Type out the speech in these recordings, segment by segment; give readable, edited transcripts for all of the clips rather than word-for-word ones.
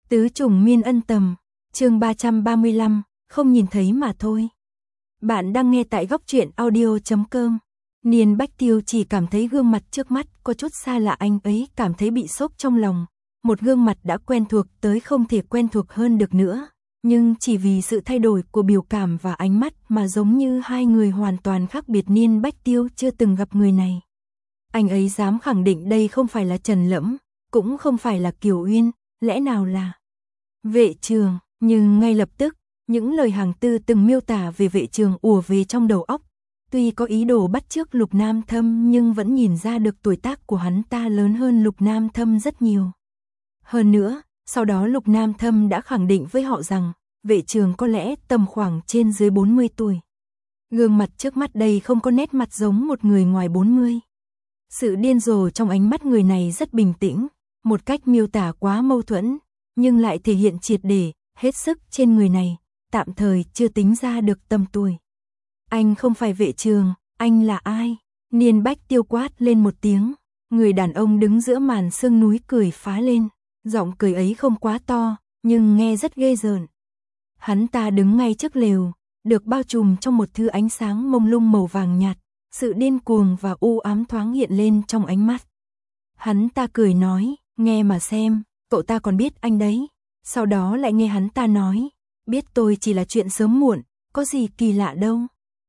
Tứ trùng miên ân tầm, chương 335, không nhìn thấy mà thôi. Bạn đang nghe tại góc truyện audio.com. Niên Bách Tiêu chỉ cảm thấy gương mặt trước mắt có chút xa lạ, anh ấy cảm thấy bị sốc trong lòng. Một gương mặt đã quen thuộc tới không thể quen thuộc hơn được nữa. Nhưng chỉ vì sự thay đổi của biểu cảm và ánh mắt mà giống như hai người hoàn toàn khác biệt. Niên Bách Tiêu chưa từng gặp người này. Anh ấy dám khẳng định đây không phải là Trần Lẫm, cũng không phải là Kiều Uyên, lẽ nào là Vệ Trường. Nhưng ngay lập tức, những lời Hàng Tư từng miêu tả về Vệ Trường ùa về trong đầu óc. Tuy có ý đồ bắt chước Lục Nam Thâm nhưng vẫn nhìn ra được tuổi tác của hắn ta lớn hơn Lục Nam Thâm rất nhiều. Hơn nữa, sau đó Lục Nam Thâm đã khẳng định với họ rằng Vệ Trường có lẽ tầm khoảng trên dưới 40 tuổi. Gương mặt trước mắt đây không có nét mặt giống một người ngoài 40. Sự điên rồ trong ánh mắt người này rất bình tĩnh, một cách miêu tả quá mâu thuẫn, nhưng lại thể hiện triệt để, hết sức trên người này, tạm thời chưa tính ra được tầm tuổi. Anh không phải Vệ Trường, anh là ai? Niên Bách Tiêu quát lên một tiếng, người đàn ông đứng giữa màn sương núi cười phá lên, giọng cười ấy không quá to, nhưng nghe rất ghê rợn. Hắn ta đứng ngay trước lều, được bao trùm trong một thứ ánh sáng mông lung màu vàng nhạt, sự điên cuồng và u ám thoáng hiện lên trong ánh mắt. Hắn ta cười nói, nghe mà xem, cậu ta còn biết anh đấy. Sau đó lại nghe hắn ta nói, biết tôi chỉ là chuyện sớm muộn, có gì kỳ lạ đâu.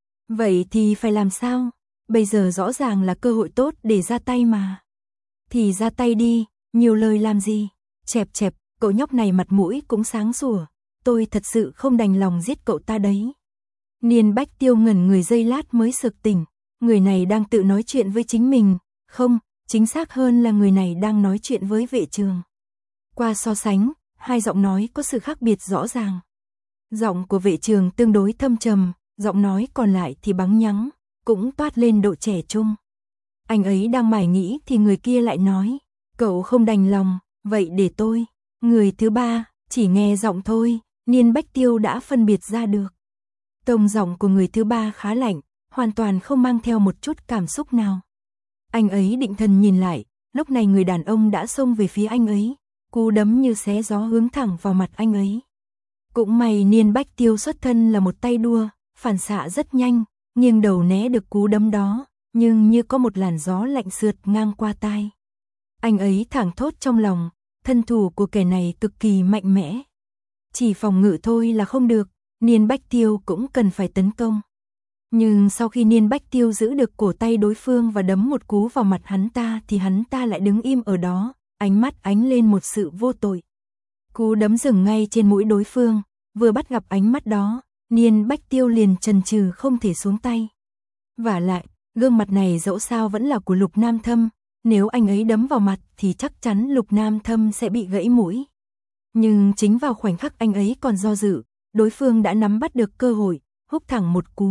Vậy thì phải làm sao? Bây giờ rõ ràng là cơ hội tốt để ra tay mà. Thì ra tay đi, nhiều lời làm gì? Chẹp chẹp, cậu nhóc này mặt mũi cũng sáng sủa, tôi thật sự không đành lòng giết cậu ta đấy. Niên Bách Tiêu ngẩn người giây lát mới sực tỉnh, người này đang tự nói chuyện với chính mình, không, chính xác hơn là người này đang nói chuyện với Vệ Trường. Qua so sánh, hai giọng nói có sự khác biệt rõ ràng. Giọng của Vệ Trường tương đối thâm trầm, giọng nói còn lại thì bắn nhắng, cũng toát lên độ trẻ trung. Anh ấy đang mải nghĩ thì người kia lại nói, cậu không đành lòng, vậy để tôi. Người thứ ba, chỉ nghe giọng thôi, Niên Bách Tiêu đã phân biệt ra được. Tông giọng của người thứ ba khá lạnh, hoàn toàn không mang theo một chút cảm xúc nào. Anh ấy định thần nhìn lại, lúc này người đàn ông đã xông về phía anh ấy, cú đấm như xé gió hướng thẳng vào mặt anh ấy. Cũng may Niên Bách Tiêu xuất thân là một tay đua, phản xạ rất nhanh, nghiêng đầu né được cú đấm đó, nhưng như có một làn gió lạnh sượt ngang qua tai. Anh ấy thảng thốt trong lòng, thân thủ của kẻ này cực kỳ mạnh mẽ. Chỉ phòng ngự thôi là không được, Niên Bách Tiêu cũng cần phải tấn công. Nhưng sau khi Niên Bách Tiêu giữ được cổ tay đối phương và đấm một cú vào mặt hắn ta thì hắn ta lại đứng im ở đó, ánh mắt ánh lên một sự vô tội. Cú đấm dừng ngay trên mũi đối phương, vừa bắt gặp ánh mắt đó, Niên Bách Tiêu liền chần chừ không thể xuống tay. Vả lại, gương mặt này dẫu sao vẫn là của Lục Nam Thâm, nếu anh ấy đấm vào mặt thì chắc chắn Lục Nam Thâm sẽ bị gãy mũi. Nhưng chính vào khoảnh khắc anh ấy còn do dự, đối phương đã nắm bắt được cơ hội, húc thẳng một cú.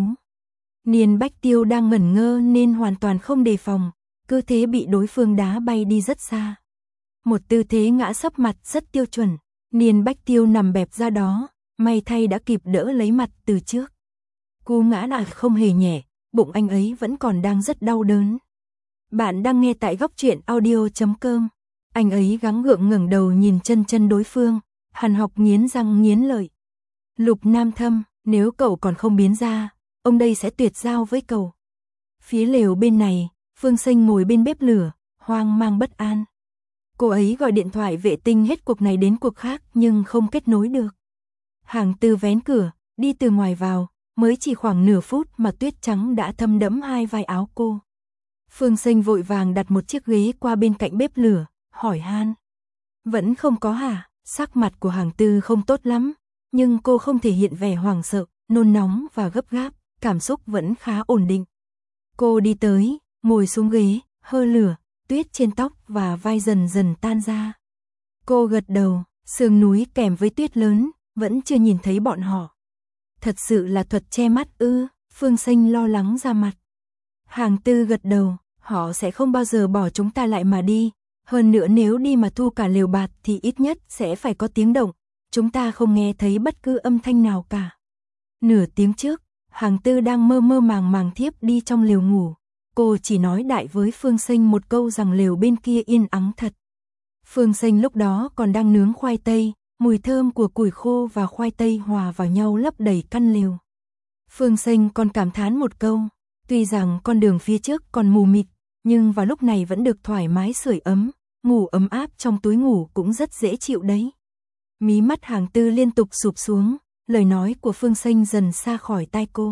Niên Bách Tiêu đang ngẩn ngơ nên hoàn toàn không đề phòng, cứ thế bị đối phương đá bay đi rất xa. Một tư thế ngã sấp mặt rất tiêu chuẩn, Niên Bách Tiêu nằm bẹp ra đó, may thay đã kịp đỡ lấy mặt từ trước. Cú ngã là không hề nhẹ, bụng anh ấy vẫn còn đang rất đau đớn. Bạn đang nghe tại góc truyện audio.com. Anh ấy gắng gượng ngẩng đầu nhìn chân đối phương, hằn học nghiến răng nghiến lợi. Lục Nam Thâm, nếu cậu còn không biến ra, ông đây sẽ tuyệt giao với cậu. Phía lều bên này, Phương Sinh ngồi bên bếp lửa, hoang mang bất an. Cô ấy gọi điện thoại vệ tinh hết cuộc này đến cuộc khác nhưng không kết nối được. Hàng Tư vén cửa, đi từ ngoài vào, mới chỉ khoảng nửa phút mà tuyết trắng đã thấm đẫm hai vai áo cô. Phương Sinh vội vàng đặt một chiếc ghế qua bên cạnh bếp lửa, hỏi han. Vẫn không có hả? Sắc mặt của Hàng Tư không tốt lắm, nhưng cô không thể hiện vẻ hoảng sợ, nôn nóng và gấp gáp, cảm xúc vẫn khá ổn định. Cô đi tới, ngồi xuống ghế, hơ lửa, tuyết trên tóc và vai dần dần tan ra. Cô gật đầu, sương núi kèm với tuyết lớn, vẫn chưa nhìn thấy bọn họ. Thật sự là thuật che mắt ư? Phương Sinh lo lắng ra mặt. Hàng Tư gật đầu, họ sẽ không bao giờ bỏ chúng ta lại mà đi. Hơn nữa nếu đi mà thu cả lều bạt thì ít nhất sẽ phải có tiếng động. Chúng ta không nghe thấy bất cứ âm thanh nào cả. Nửa tiếng trước, Hàng Tư đang mơ mơ màng màng thiếp đi trong lều ngủ. Cô chỉ nói đại với Phương Sinh một câu rằng lều bên kia yên ắng thật. Phương Sinh lúc đó còn đang nướng khoai tây, mùi thơm của củi khô và khoai tây hòa vào nhau lấp đầy căn lều. Phương Xanh còn cảm thán một câu, tuy rằng con đường phía trước còn mù mịt, nhưng vào lúc này vẫn được thoải mái sưởi ấm, ngủ ấm áp trong túi ngủ cũng rất dễ chịu đấy. Mí mắt Hàng Tư liên tục sụp xuống, lời nói của Phương Xanh dần xa khỏi tai cô.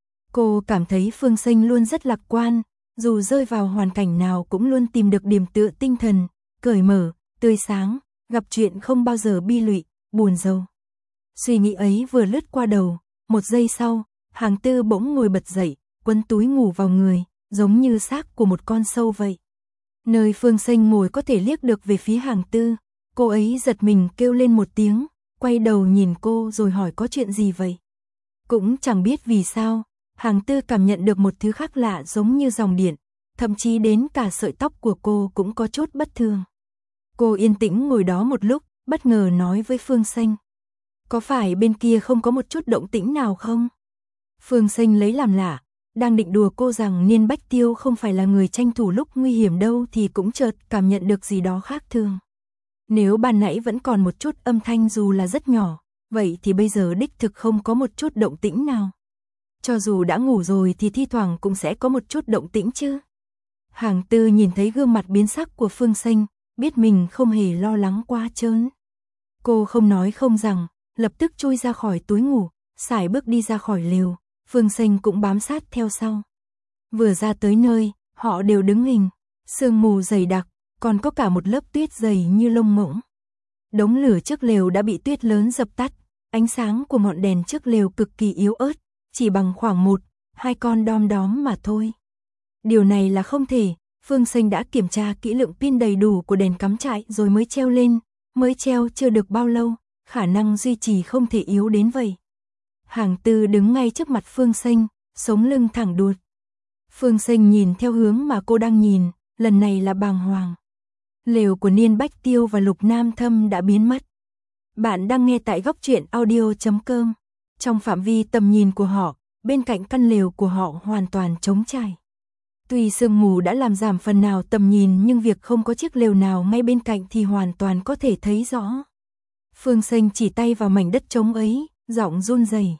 Cô cảm thấy Phương Xanh luôn rất lạc quan, dù rơi vào hoàn cảnh nào cũng luôn tìm được điểm tựa tinh thần, cởi mở, tươi sáng, gặp chuyện không bao giờ bi lụy, buồn rầu. Suy nghĩ ấy vừa lướt qua đầu, một giây sau, Hàng Tư bỗng ngồi bật dậy, quấn túi ngủ vào người, giống như xác của một con sâu vậy. Nơi Phương Xanh ngồi có thể liếc được về phía Hàng Tư, cô ấy giật mình kêu lên một tiếng, quay đầu nhìn cô rồi hỏi có chuyện gì vậy. Cũng chẳng biết vì sao, Hàng Tư cảm nhận được một thứ khác lạ giống như dòng điện, thậm chí đến cả sợi tóc của cô cũng có chút bất thường. Cô yên tĩnh ngồi đó một lúc, bất ngờ nói với Phương Xanh. Có phải bên kia không có một chút động tĩnh nào không? Phương Xanh lấy làm lạ, đang định đùa cô rằng Niên Bách Tiêu không phải là người tranh thủ lúc nguy hiểm đâu thì cũng chợt cảm nhận được gì đó khác thường. Nếu ban nãy vẫn còn một chút âm thanh dù là rất nhỏ, vậy thì bây giờ đích thực không có một chút động tĩnh nào. Cho dù đã ngủ rồi thì thi thoảng cũng sẽ có một chút động tĩnh chứ. Hàng Tư nhìn thấy gương mặt biến sắc của Phương Xanh, biết mình không hề lo lắng quá trớn. Cô không nói không rằng, lập tức chui ra khỏi túi ngủ, sải bước đi ra khỏi lều, Phương Xanh cũng bám sát theo sau. Vừa ra tới nơi, họ đều đứng hình, sương mù dày đặc, còn có cả một lớp tuyết dày như lông ngỗng. Đống lửa trước lều đã bị tuyết lớn dập tắt, ánh sáng của ngọn đèn trước lều cực kỳ yếu ớt, chỉ bằng khoảng 1-2 con đom đóm mà thôi. Điều này là không thể, Phương Xanh đã kiểm tra kỹ lượng pin đầy đủ của đèn cắm trại rồi mới treo lên, mới treo chưa được bao lâu, khả năng duy trì không thể yếu đến vậy. Hàng Tư đứng ngay trước mặt Phương Xanh, sống lưng thẳng đuột. Phương Xanh nhìn theo hướng mà cô đang nhìn, lần này là bàng hoàng. Lều của Niên Bách Tiêu và Lục Nam Thâm đã biến mất. Bạn đang nghe tại góc truyện audio.com. Trong phạm vi tầm nhìn của họ, bên cạnh căn lều của họ hoàn toàn trống trải. Tuy sương mù đã làm giảm phần nào tầm nhìn nhưng việc không có chiếc lều nào ngay bên cạnh thì hoàn toàn có thể thấy rõ. Phương Xanh chỉ tay vào mảnh đất trống ấy, giọng run rẩy.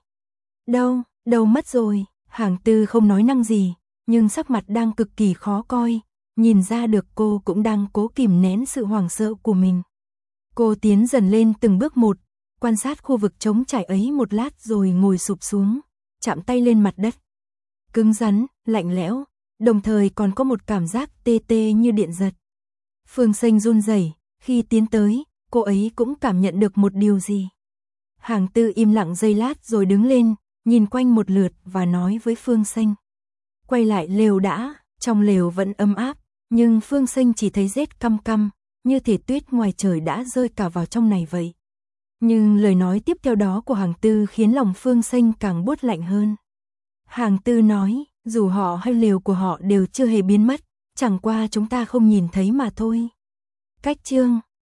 Đâu mất rồi, Hàng Tư không nói năng gì, nhưng sắc mặt đang cực kỳ khó coi, nhìn ra được cô cũng đang cố kìm nén sự hoảng sợ của mình. Cô tiến dần lên từng bước một, quan sát khu vực trống trải ấy một lát rồi ngồi sụp xuống, chạm tay lên mặt đất. Cứng rắn, lạnh lẽo, đồng thời còn có một cảm giác tê tê như điện giật. Phương Xanh run rẩy, khi tiến tới, cô ấy cũng cảm nhận được một điều gì. Hàng Tư im lặng giây lát rồi đứng lên, nhìn quanh một lượt và nói với Phương Xanh. Quay lại lều đã, trong lều vẫn ấm áp, nhưng Phương Xanh chỉ thấy rét căm căm, như thể tuyết ngoài trời đã rơi cả vào trong này vậy. Nhưng lời nói tiếp theo đó của Hàng Tư khiến lòng Phương Xanh càng buốt lạnh hơn. Hàng Tư nói, dù họ hay lều của họ đều chưa hề biến mất, chẳng qua chúng ta không nhìn thấy mà thôi. Cách chương